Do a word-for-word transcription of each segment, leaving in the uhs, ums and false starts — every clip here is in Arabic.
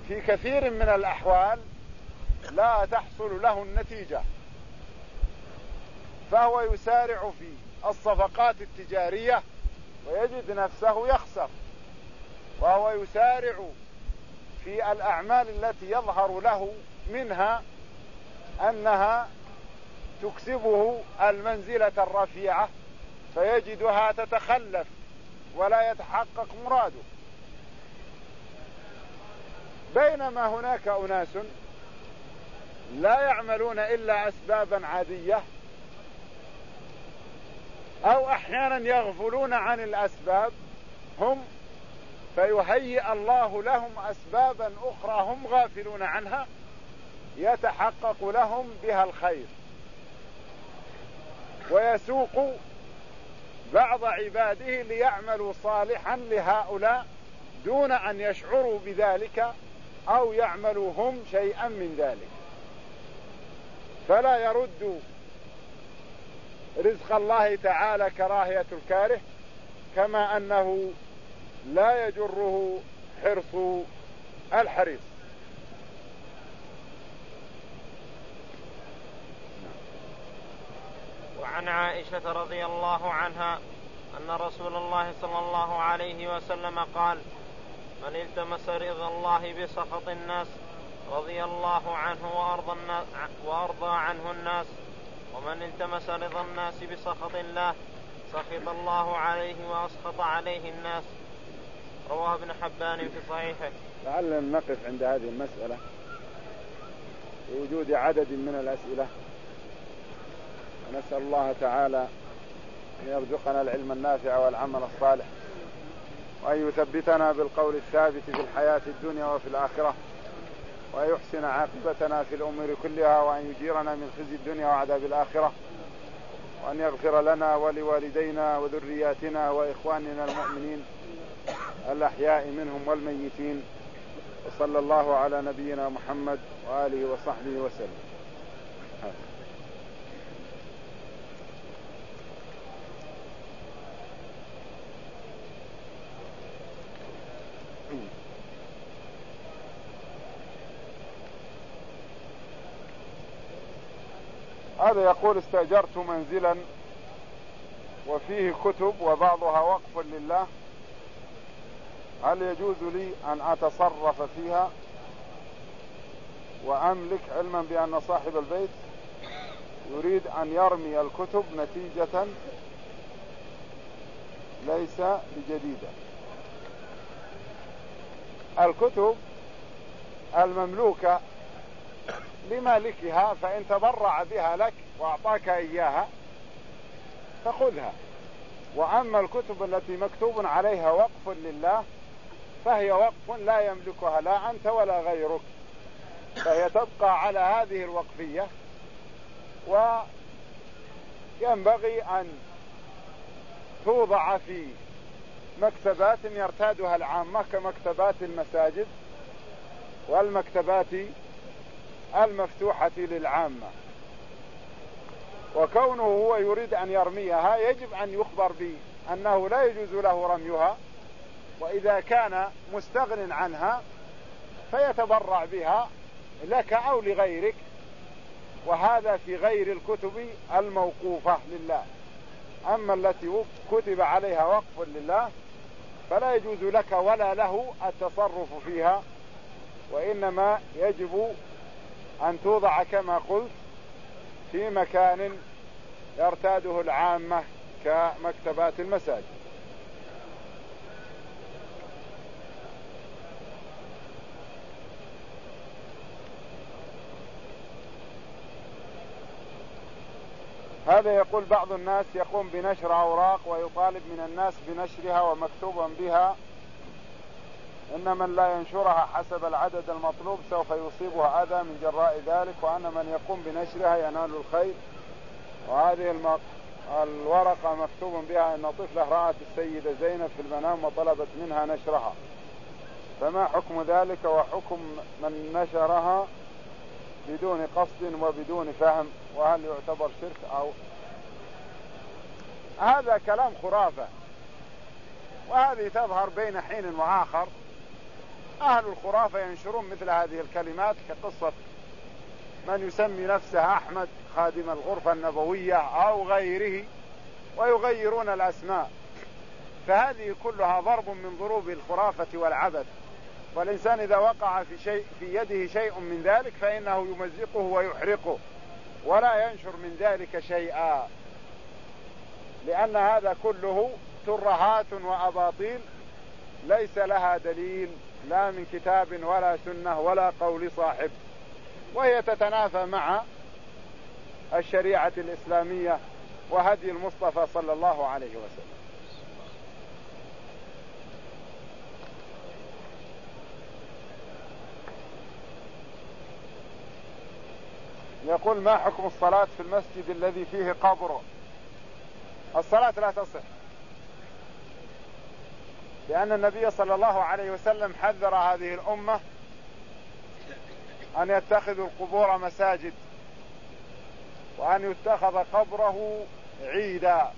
في كثير من الأحوال لا تحصل له النتيجة، فهو يسارع في الصفقات التجارية ويجد نفسه يخسر، وهو يسارع في الأعمال التي يظهر له منها أنها تكسبه المنزلة الرفيعة، فيجدها تتخلف ولا يتحقق مراده. بينما هناك أناس لا يعملون إلا أسبابا عادية، أو أحيانا يغفلون عن الأسباب هم، فيهيئ الله لهم أسبابا أخرى هم غافلون عنها يتحقق لهم بها الخير، ويسوق بعض عباده ليعملوا صالحا لهؤلاء دون أن يشعروا بذلك أو يعملوا هم شيئا من ذلك. فلا يرد رزق الله تعالى كراهية الكاره، كما أنه لا يجره حرص الحريص. وعن عائشة رضي الله عنها أن رسول الله صلى الله عليه وسلم قال: من التمس رضا الله بسخط الناس رضي الله عنه وأرضى, الناس وأرضى عنه الناس، ومن التمس رضا الناس بسخط الله سخط الله عليه وأسخط عليه الناس. رواه ابن حبان في صحيحه. لعلنا نقف عند هذه المسألة بوجود عدد من الأسئلة، ونسأل الله تعالى أن يرزقنا العلم النافع والعمل الصالح، وأن يثبتنا بالقول الثابت في الحياة الدنيا وفي الآخرة، وأن يحسن عاقبتنا في الأمور كلها، وأن يجيرنا من خزي الدنيا وعذاب الآخرة، وأن يغفر لنا ولوالدينا وذرياتنا وإخواننا المؤمنين الأحياء منهم والميتين. وصلى الله على نبينا محمد وآله وصحبه وسلم. هذا يقول: استأجرت منزلا وفيه كتب وبعضها وقف لله، هل يجوز لي أن أتصرف فيها وأملك، علما بأن صاحب البيت يريد أن يرمي الكتب نتيجة ليس بجديدة؟ الكتب المملوكة لمالكها، فإن تبرع بها لك وأعطاك إياها فخذها. وأما الكتب التي مكتوب عليها وقف لله فهي وقف لا يملكها لا أنت ولا غيرك، فهي تبقى على هذه الوقفية، وينبغي أن توضع في مكتبات يرتادها العامة كمكتبات المساجد والمكتبات المفتوحة للعامة. وكونه هو يريد أن يرميها يجب أن يخبر بأنه لا يجوز له رميها، وإذا كان مستغن عنها فيتبرع بها لك أو لغيرك، وهذا في غير الكتب الموقوفة لله. أما التي كتب عليها وقف لله فلا يجوز لك ولا له التصرف فيها، وإنما يجب أن توضع كما قلت في مكان يرتاده العامة كمكتبات المساجد. هذا يقول: بعض الناس يقوم بنشر أوراق ويطالب من الناس بنشرها ومكتوبا بها إن من لا ينشرها حسب العدد المطلوب سوف يصيبها أذى من جراء ذلك، وأن من يقوم بنشرها ينال الخير. وهذه المق... الورقة مكتوب بها أن طفلة رأت السيدة زينب في المنام وطلبت منها نشرها، فما حكم ذلك وحكم من نشرها بدون قصد وبدون فهم؟ وهل يعتبر شرك أو هذا كلام خرافة؟ وهذه تظهر بين حين وآخر أهل الخرافة ينشرون مثل هذه الكلمات كقصة من يسمي نفسه أحمد خادم الغرفة النبوية أو غيره، ويغيرون الأسماء. فهذه كلها ضرب من ضروب الخرافة والعبث، والإنسان إذا وقع في شيء في يده شيء من ذلك فإنه يمزقه ويحرقه ولا ينشر من ذلك شيئا، لأن هذا كله ترهات وأباطيل ليس لها دليل لا من كتاب ولا سنة ولا قول صاحب، وهي تتنافى مع الشريعة الإسلامية وهدي المصطفى صلى الله عليه وسلم. يقول: ما حكم الصلاة في المسجد الذي فيه قبر؟ الصلاة لا تصح، لأن النبي صلى الله عليه وسلم حذر هذه الأمة أن يتخذوا القبور مساجد، وأن يتخذ قبره عيدا،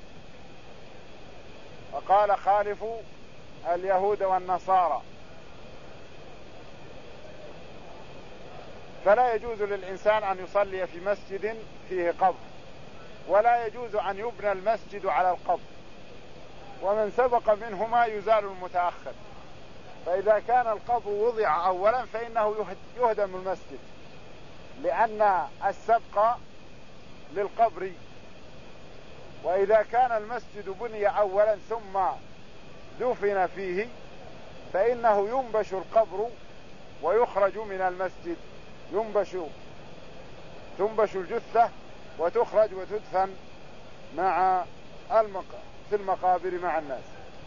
وقال: خالفوا اليهود والنصارى. فلا يجوز للإنسان أن يصلي في مسجد فيه قبر، ولا يجوز أن يبنى المسجد على القبر، ومن سبق منهما يزال المتأخر. فإذا كان القبر وضع أولا فإنه يهدم المسجد، لأن السبق للقبر. وإذا كان المسجد بني أولا ثم دفن فيه فإنه ينبش القبر ويخرج من المسجد، ينبش تنبش الجثة وتخرج وتدفن مع المق... في المقابر مع الناس.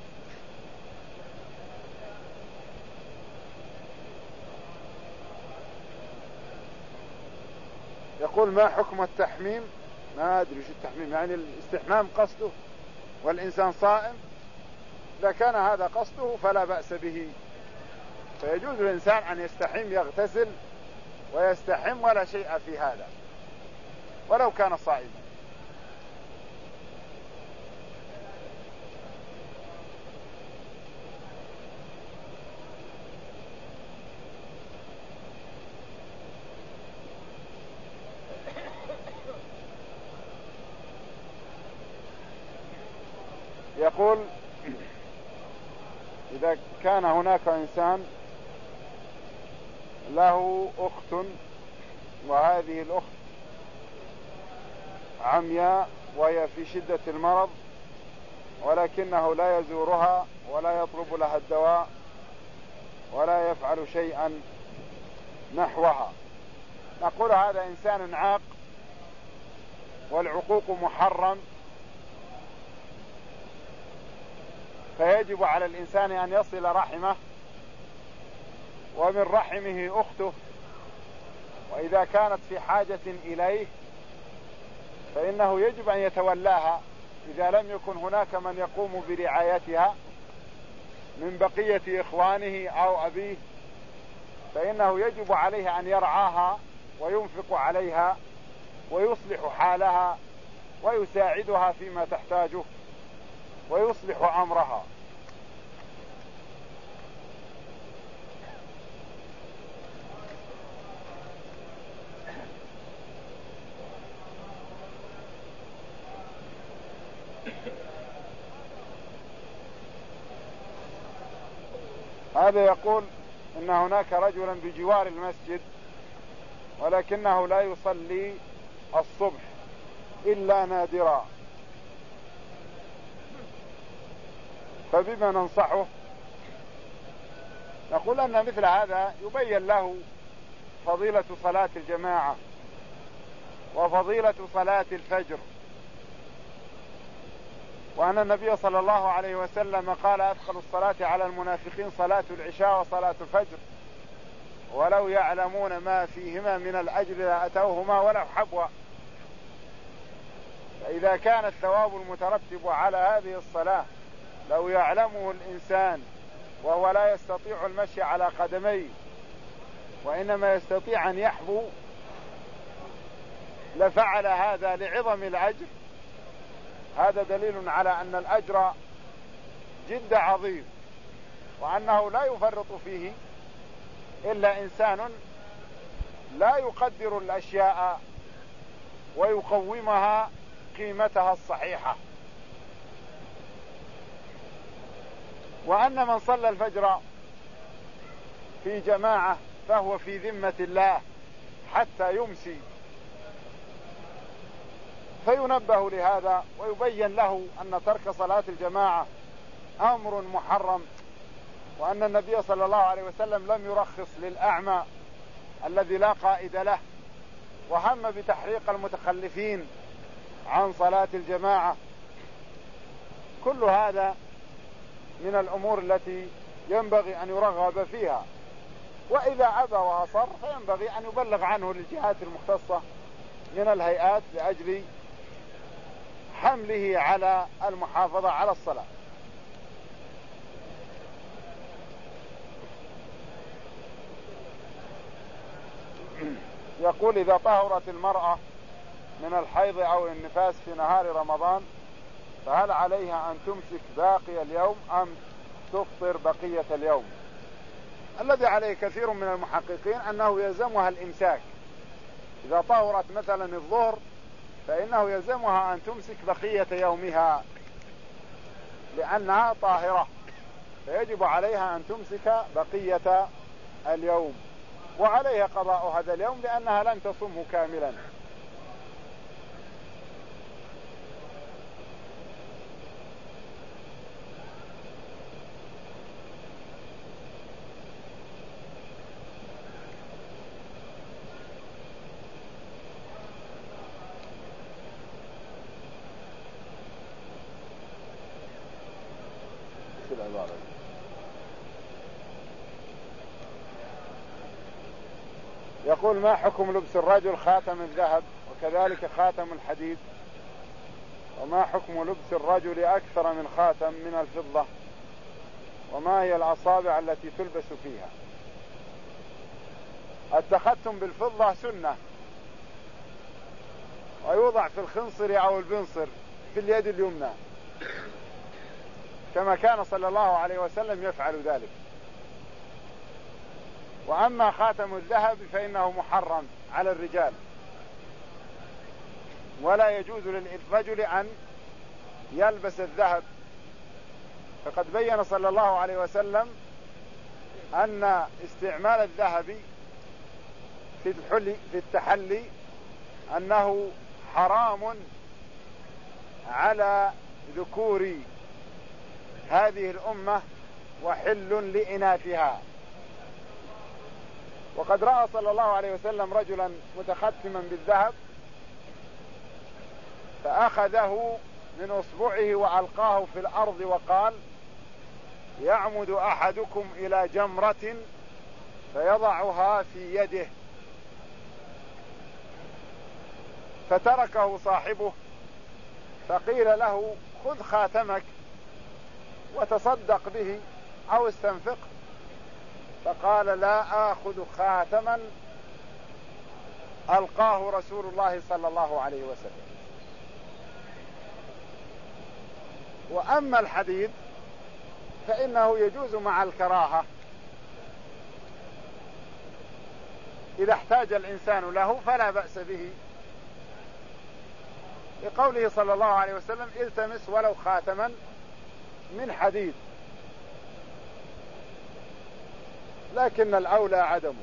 يقول: ما حكم التحميم؟ ما أدري وش التحميم، يعني الاستحمام قصده والإنسان صائم؟ إذا كان هذا قصده فلا بأس به، فيجوز للإنسان أن يستحم، يغتسل ويستحم ولا شيء في هذا ولو كان صائما. يقول: إذا كان هناك إنسان له أخت وهذه الأخت عمياء وهي في شدة المرض، ولكنه لا يزورها ولا يطلب لها الدواء ولا يفعل شيئا نحوها، نقول هذا إنسان عاق والعقوق محرم، فيجب على الإنسان أن يصل رحمه، ومن رحمه أخته، وإذا كانت في حاجة إليه فإنه يجب أن يتولاها إذا لم يكن هناك من يقوم برعايتها من بقية إخوانه أو أبيه، فإنه يجب عليه أن يرعاها وينفق عليها ويصلح حالها ويساعدها فيما تحتاجه ويصلح أمرها. هذا يقول إن هناك رجلا بجوار المسجد ولكنه لا يصلي الصبح إلا نادرا، فبما ننصحه؟ نقول أن مثل هذا يبين له فضيلة صلاة الجماعة وفضيلة صلاة الفجر، وأن النبي صلى الله عليه وسلم قال: أدخل الصلاة على المنافقين صلاة العشاء وصلاة الفجر، ولو يعلمون ما فيهما من الأجر لأتوهما ولو حبوا. فإذا كان الثواب المترتب على هذه الصلاة لو يعلمه الإنسان وهو لا يستطيع المشي على قدميه وإنما يستطيع أن يحبو لفعل هذا لعظم الأجر. هذا دليل على أن الأجر جد عظيم، وأنه لا يفرط فيه إلا إنسان لا يقدر الأشياء ويقومها قيمتها الصحيحة. وأن من صلى الفجر في جماعة فهو في ذمة الله حتى يمسي، فينبه لهذا ويبين له أن ترك صلاة الجماعة أمر محرم، وأن النبي صلى الله عليه وسلم لم يرخص للأعمى الذي لا قائد له، وهم بتحريق المتخلفين عن صلاة الجماعة. كل هذا من الأمور التي ينبغي أن يرغب فيها، وإذا أبى وأصر فينبغي أن يبلغ عنه للجهات المختصة من الهيئات لأجل حمله على المحافظة على الصلاة. يقول: إذا طهرت المرأة من الحيض أو النفاس في نهار رمضان فهل عليها أن تمسك باقي اليوم أم تفطر بقية اليوم؟ الذي عليه كثير من المحققين أنه يلزمها الإمساك. إذا طهرت مثلا الظهر فإنه يلزمها أن تمسك بقية يومها لأنها طاهرة، فيجب عليها أن تمسك بقية اليوم، وعليها قضاء هذا اليوم لأنها لن تصمه كاملا. يقول: ما حكم لبس الرجل خاتم الذهب وكذلك خاتم الحديد؟ وما حكم لبس الرجل أكثر من خاتم من الفضة؟ وما هي الأصابع التي تلبس فيها؟ التختم بالفضة سنة، ويوضع في الخنصر أو البنصر في اليد اليمنى كما كان صلى الله عليه وسلم يفعل ذلك. وأما خاتم الذهب فإنه محرم على الرجال، ولا يجوز للرجل أن يلبس الذهب، فقد بين صلى الله عليه وسلم أن استعمال الذهب في الحلي في التحلي أنه حرام على ذكور هذه الأمة وحل لإناثها. وقد رأى صلى الله عليه وسلم رجلا متختما بالذهب فأخذه من أصبعه وألقاه في الأرض وقال: يعمد أحدكم إلى جمرة فيضعها في يده، فتركه صاحبه، فقيل له: خذ خاتمك وتصدق به أو استنفق، فقال: لا آخذ خاتما ألقاه رسول الله صلى الله عليه وسلم. وأما الحديد فإنه يجوز مع الكراهة إذا احتاج الإنسان له فلا بأس به، لقوله صلى الله عليه وسلم: التمس ولو خاتما من حديد، لكن الأولى عدمه.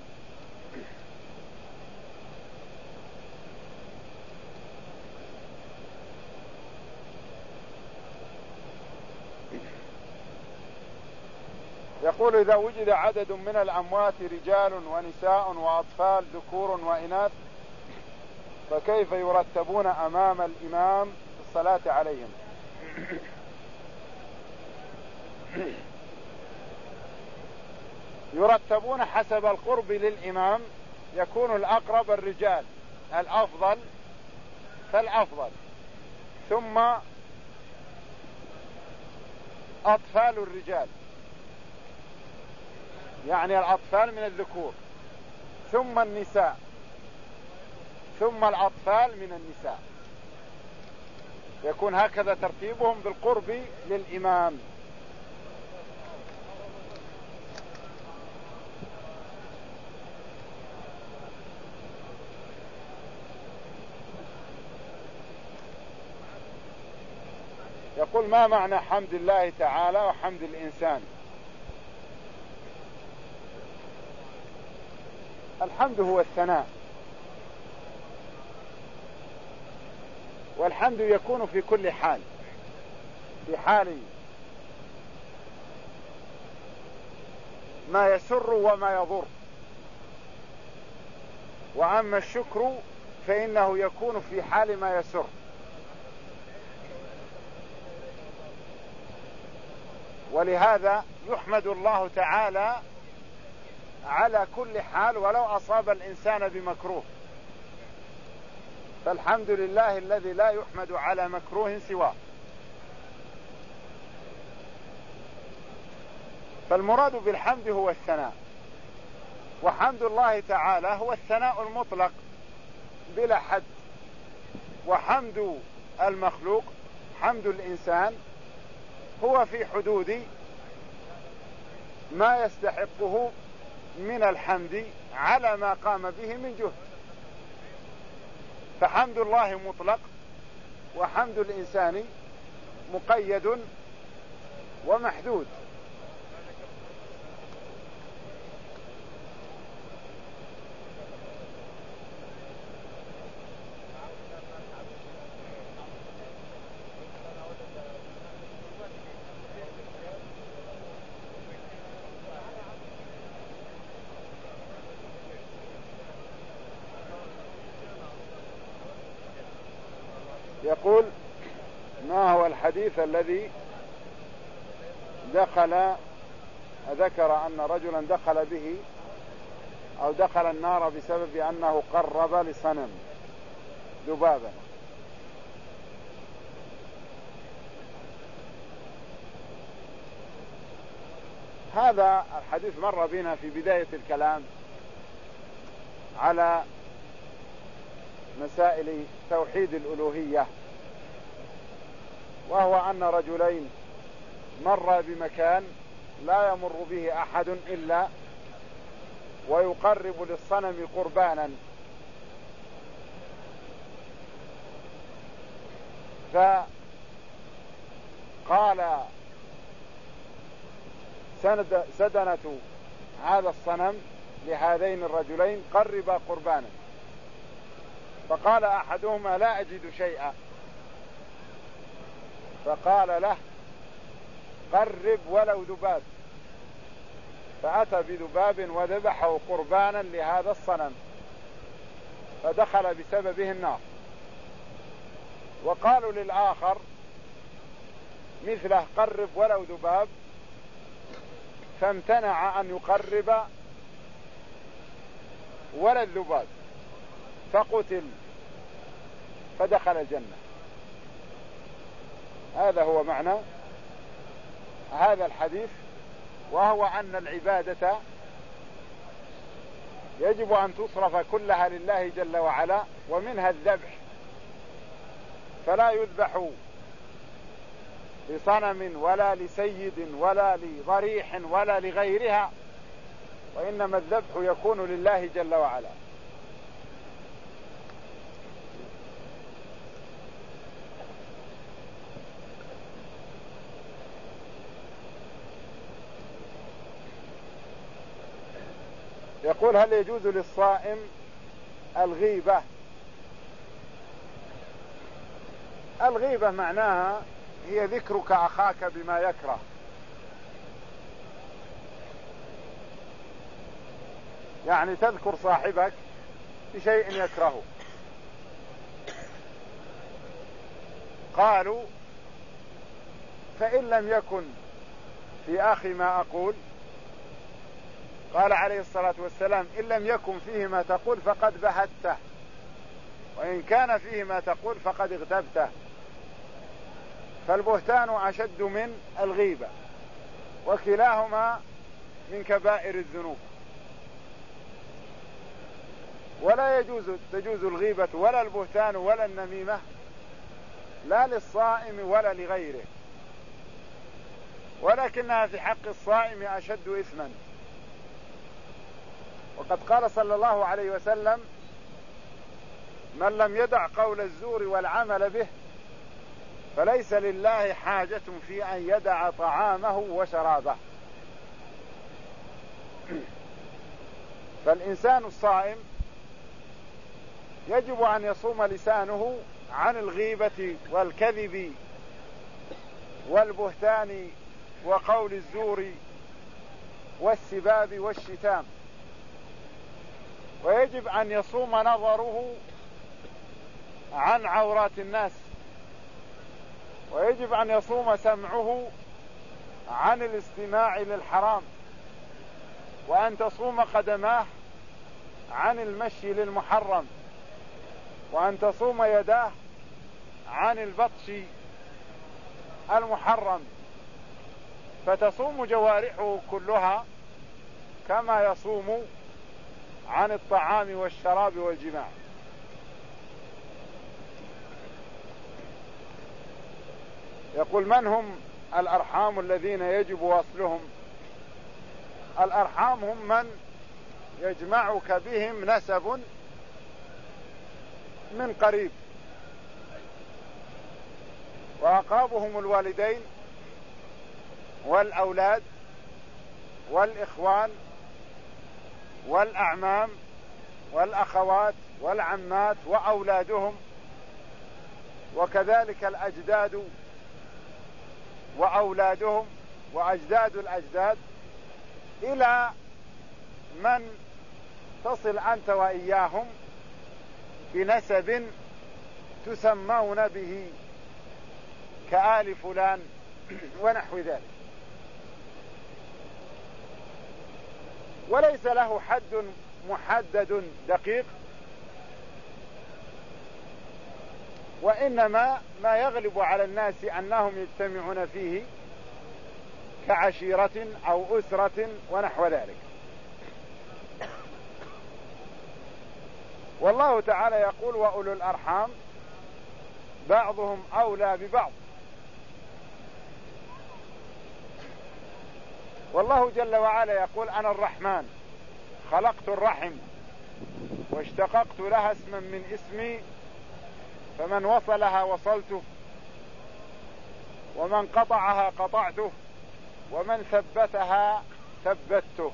يقول: إذا وجد عدد من الأموات رجال ونساء وأطفال ذكور وإناث فكيف يرتبون أمام الإمام في الصلاة عليهم؟ يرتبون حسب القرب للإمام، يكون الأقرب الرجال، الأفضل فالأفضل، ثم أطفال الرجال يعني الأطفال من الذكور، ثم النساء، ثم الأطفال من النساء، يكون هكذا ترتيبهم بالقرب للإمام. يقول: ما معنى حمد الله تعالى وحمد الإنسان؟ الحمد هو الثناء، والحمد يكون في كل حال، في حال ما يسر وما يضر. وأما الشكر فإنه يكون في حال ما يسر. ولهذا يحمد الله تعالى على كل حال ولو أصاب الإنسان بمكروه، فالحمد لله الذي لا يحمد على مكروه سواه. فالمراد بالحمد هو الثناء، وحمد الله تعالى هو الثناء المطلق بلا حد. وحمد المخلوق، حمد الإنسان، هو في حدود ما يستحقه من الحمد على ما قام به من جهد. فحمد الله مطلق، وحمد الإنسان مقيد ومحدود. يقول: ما هو الحديث الذي دخل ذكر أن رجلا دخل به أو دخل النار بسبب أنه قرب لصنم ذبابا؟ هذا الحديث مر بنا في بداية الكلام على مسائل توحيد الألوهية، وهو أن رجلين مر بمكان لا يمر به أحد إلا ويقرب للصنم قربانا، فقال سند سدنة هذا الصنم لهذين الرجلين: قربا قربانا. فقال أحدهما: لا أجد شيئا. فقال له: قرب ولو ذباب. فأتى بذباب وذبحه قربانا لهذا الصنم، فدخل بسببه النار. وقالوا للآخر مثله: قرب ولو ذباب، فامتنع أن يقرب ولا الذباب فقتل فدخل الجنة. هذا هو معنى هذا الحديث، وهو أن العبادة يجب أن تصرف كلها لله جل وعلا، ومنها الذبح، فلا يذبح لصنم ولا لسيد ولا لضريح ولا لغيرها، وإنما الذبح يكون لله جل وعلا. يقول: هل يجوز للصائم الغيبة؟ الغيبة معناها هي ذكرك أخاك بما يكره، يعني تذكر صاحبك بشيء يكرهه. قالوا: فإن لم يكن في أخي ما أقول، قال عليه الصلاة والسلام: إن لم يكن فيه ما تقول فقد بهته، وإن كان فيه ما تقول فقد اغتبته. فالبهتان أشد من الغيبة، وكلاهما من كبائر الذنوب، ولا يجوز تجوز الغيبة ولا البهتان ولا النميمة لا للصائم ولا لغيره، ولكنها في حق الصائم أشد إثما. وقد قال صلى الله عليه وسلم: من لم يدع قول الزور والعمل به فليس لله حاجة في أن يدع طعامه وشرابه. فالإنسان الصائم يجب أن يصوم لسانه عن الغيبة والكذب والبهتان وقول الزور والسباب والشتام، ويجب أن يصوم نظره عن عورات الناس، ويجب أن يصوم سمعه عن الاستماع للحرام، وأن تصوم قدماه عن المشي للمحرم، وأن تصوم يداه عن البطش المحرم، فتصوم جوارحه كلها كما يصوم عن الطعام والشراب والجماع. يقول: من هم الأرحام الذين يجب وصلهم؟ الأرحام هم من يجمعك بهم نسب من قريب، وأقربهم الوالدين والأولاد والإخوان والأعمام والأخوات والعمات وأولادهم، وكذلك الأجداد وأولادهم وأجداد الأجداد، إلى من تصل أنت وإياهم بنسب تسمون به كآل فلان ونحو ذلك. وليس له حد محدد دقيق، وإنما ما يغلب على الناس أنهم يجتمعون فيه كعشيرة أو أسرة ونحو ذلك. والله تعالى يقول: وأولو الأرحام بعضهم أولى ببعض. والله جل وعلا يقول: أنا الرحمن خلقت الرحم واشتققت لها اسما من اسمي، فمن وصلها وصلته، ومن قطعها قطعته، ومن ثبتها ثبته.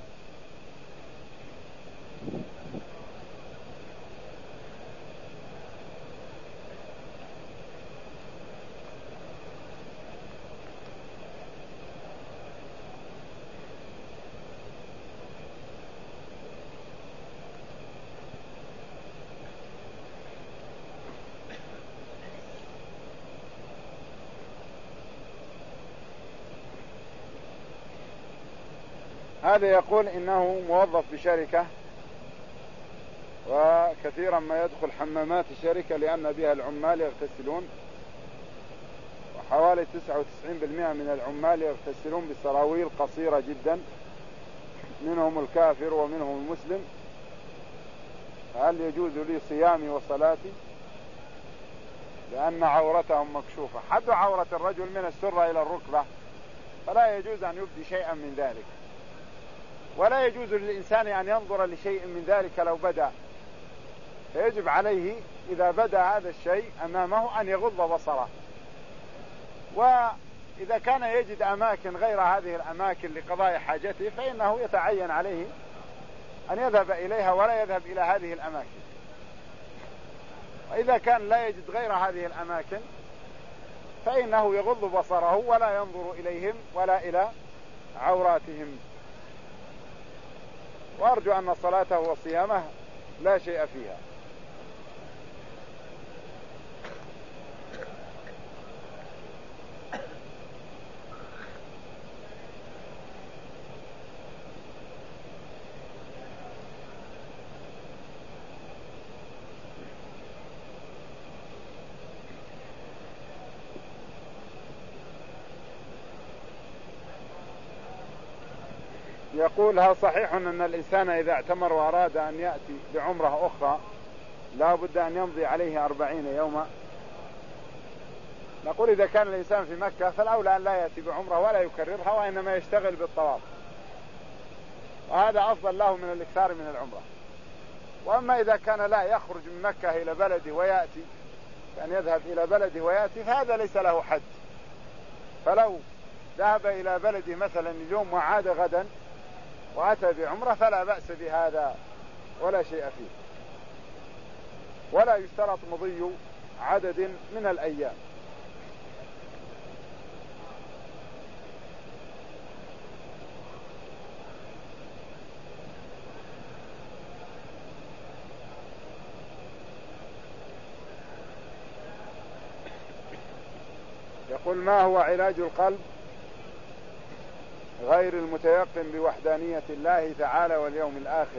هذا يقول إنه موظف بشركة، وكثيرا ما يدخل حمامات الشركة لأن بها العمال يغتسلون، وحوالي تسعة وتسعين بالمئة من العمال يغتسلون بسراويل قصيرة جدا، منهم الكافر ومنهم المسلم. هل يجوز لي صيامي وصلاتي لأن عورتهم مكشوفة؟ حد عورة الرجل من السرة إلى الركبة، فلا يجوز أن يبدي شيئا من ذلك، ولا يجوز للإنسان أن ينظر لشيء من ذلك لو بدأ، فيجب عليه إذا بدأ هذا الشيء أمامه أن يغض بصره. وإذا كان يجد أماكن غير هذه الأماكن لقضاء حاجته فإنه يتعين عليه أن يذهب إليها ولا يذهب إلى هذه الأماكن. وإذا كان لا يجد غير هذه الأماكن فإنه يغض بصره ولا ينظر إليهم ولا إلى عوراتهم. وأرجو أن صلاته وصيامه لا شيء فيها. يقول: هل صحيح أن الإنسان إذا اعتمر وأراد أن يأتي بعمرة أخرى لا بد أن يمضي عليه أربعين يوما؟ نقول: إذا كان الإنسان في مكة فالأولى أن لا يأتي بعمرة ولا يكررها، وإنما يشتغل بالطواف، وهذا أفضل له من الإكثار من العمرة. وأما إذا كان لا يخرج من مكة إلى بلده ويأتي أن يذهب إلى بلده ويأتي، فهذا ليس له حد. فلو ذهب إلى بلده مثلا اليوم وعاد غدا وأتى بعمرة فلا بأس بهذا ولا شيء فيه، ولا يشترط مضي عدد من الأيام. يقول: ما هو علاج القلب غير المتيقن بوحدانية الله تعالى واليوم الآخر؟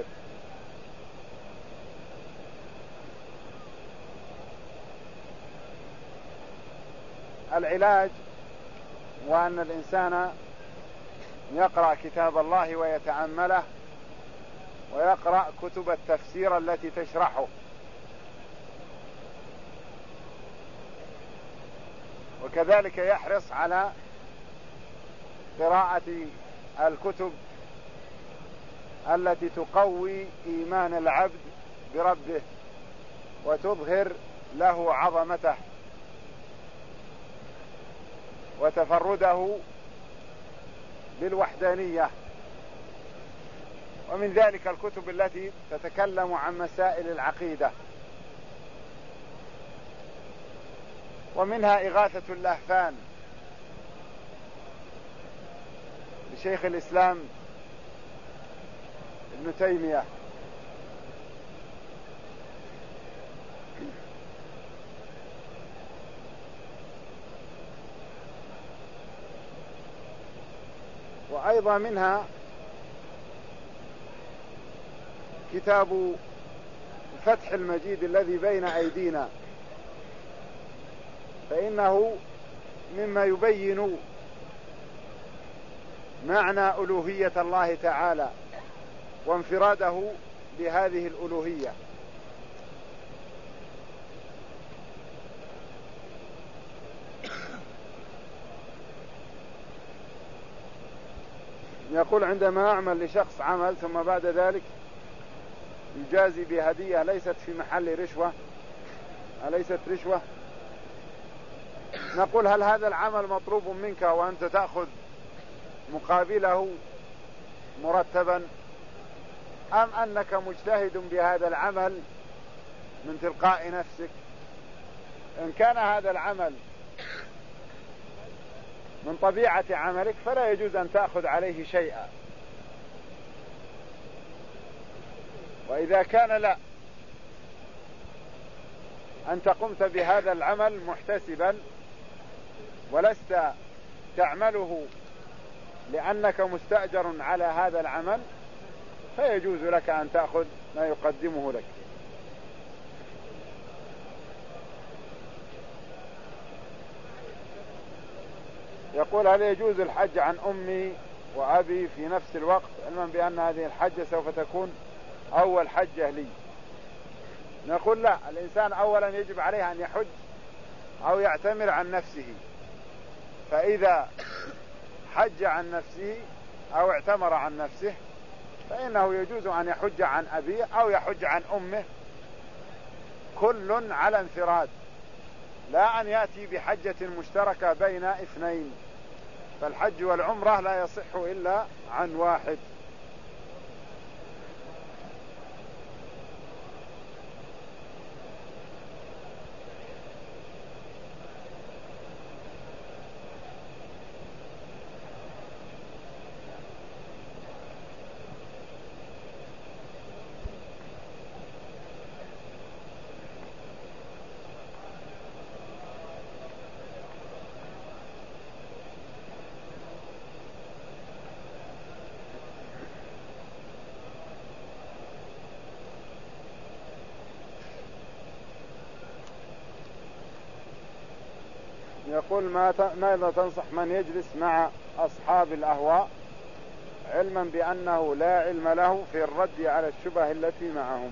العلاج هو أن الإنسان يقرأ كتاب الله ويتأمله، ويقرأ كتب التفسير التي تشرحه، وكذلك يحرص على قراءة الكتب التي تقوي إيمان العبد بربه وتظهر له عظمته وتفرده بالوحدانية. ومن ذلك الكتب التي تتكلم عن مسائل العقيدة، ومنها إغاثة اللهفان لشيخ الإسلام ابن تيمية، وأيضا منها كتاب فتح المجيد الذي بين أيدينا، فإنه مما يبين معنى ألوهية الله تعالى وانفراده بهذه الألوهية. يقول: عندما أعمل لشخص عمل ثم بعد ذلك يجازي بهدية ليست في محل رشوة، أليست رشوة؟ نقول: هل هذا العمل مطلوب منك وأنت تأخذ مقابله مرتبا، أم أنك مجتهد بهذا العمل من تلقاء نفسك؟ إن كان هذا العمل من طبيعة عملك فلا يجوز أن تأخذ عليه شيئا، وإذا كان لا، أنت قمت بهذا العمل محتسبا ولست تعمله لأنك مستأجر على هذا العمل، فيجوز لك أن تأخذ ما يقدمه لك. يقول: هل يجوز الحج عن أمي وأبي في نفس الوقت، علما بأن هذه الحجة سوف تكون أول حجة لي؟ نقول: لا، الإنسان أولا يجب عليه أن يحج أو يعتمر عن نفسه، فإذا حج عن نفسه أو اعتمر عن نفسه فإنه يجوز أن يحج عن أبيه أو يحج عن أمه، كل على انفراد، لا أن يأتي بحجة مشتركة بين اثنين، فالحج والعمرة لا يصح إلا عن واحد. يقول: ماذا تنصح من يجلس مع أصحاب الأهواء علما بأنه لا علم له في الرد على الشبه التي معهم؟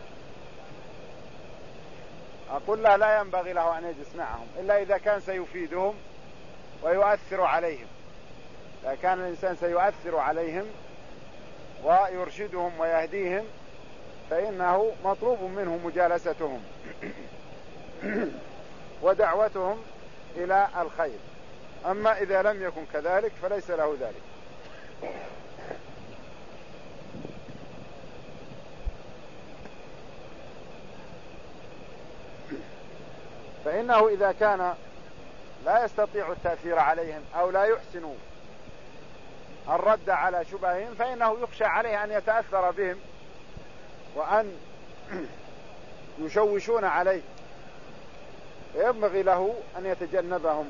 أقول له: لا ينبغي له أن يجلس معهم إلا إذا كان سيفيدهم ويؤثر عليهم. إذا كان الإنسان سيؤثر عليهم ويرشدهم ويهديهم فإنه مطلوب منه مجالستهم. ودعوتهم إلى الخير. أما إذا لم يكن كذلك فليس له ذلك. فإنه إذا كان لا يستطيع التأثير عليهم أو لا يحسن الرد على شبههم فإنه يخشى عليه أن يتأثر بهم وأن يشوشون عليه، فينبغي له أن يتجنبهم.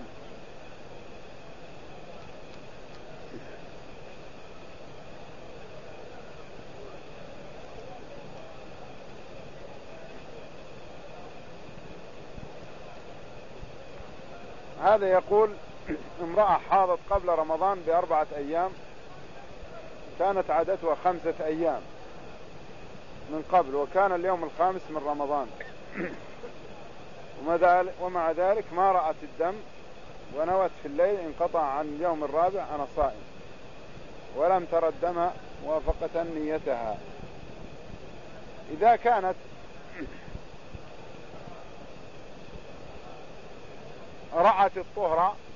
هذا يقول امرأة حاضت قبل رمضان بأربعة أيام، كانت عادتها خمسة أيام من قبل، وكان اليوم الخامس من رمضان، ومع ذلك ما رأت الدم، ونوت في الليل انقطع عن اليوم الرابع أنا صائم، ولم ترى الدم موافقة نيتها. إذا كانت رأت الطهر